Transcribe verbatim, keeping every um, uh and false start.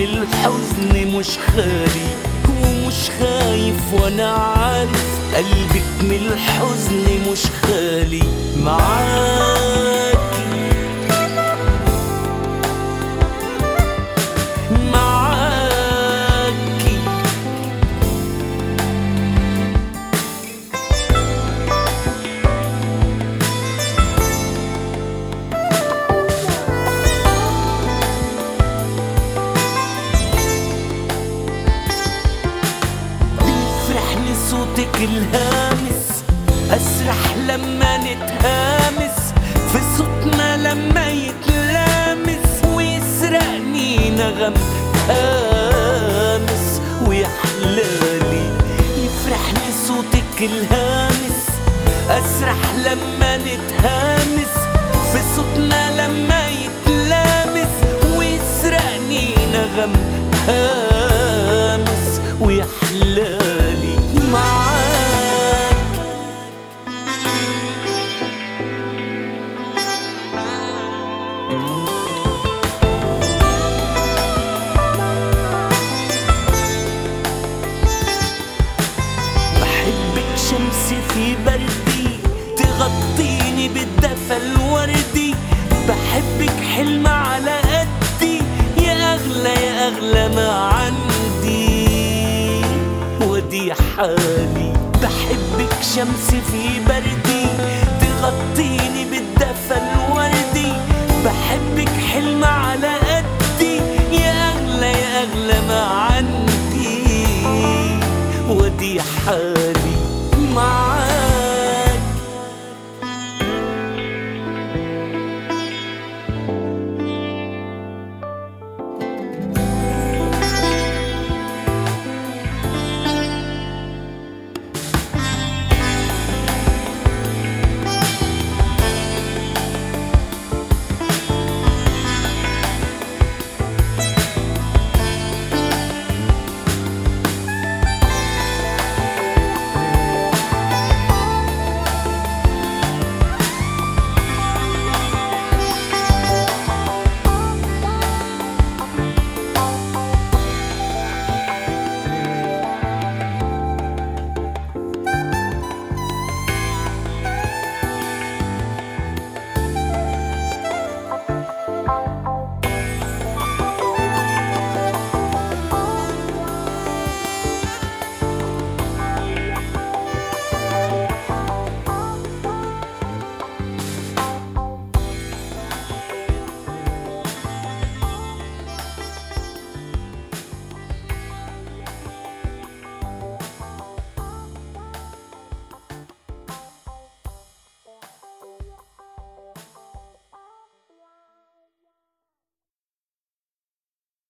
الحزن مش خالي ومش خايف، وانا عارف قلبك من الحزن مش خالي. معاكي معاكي بيفرحني صوتك الهامس، أسرح لما نتهامس في صوتنا لما يتلامس، ويسرقني نغم هامس ويحلالي. يفرحني صوتك الهامس، أسرح لما نتهامس في صوتنا لما يتلامس، ويسرقني نغم هامس ويحلالي. معاك بحبك شمس في بردي، تغطيني بالدفى الوردي. بحبك حلم على قدي، يا أغلى يا أغلى ما عندي، ودي حالي. بحبك شمس في بردي، تغطيني بالدفى الوردي. بحبك حلم على قدي، يا أغلى يا أغلى ما عندي، ودي حالي.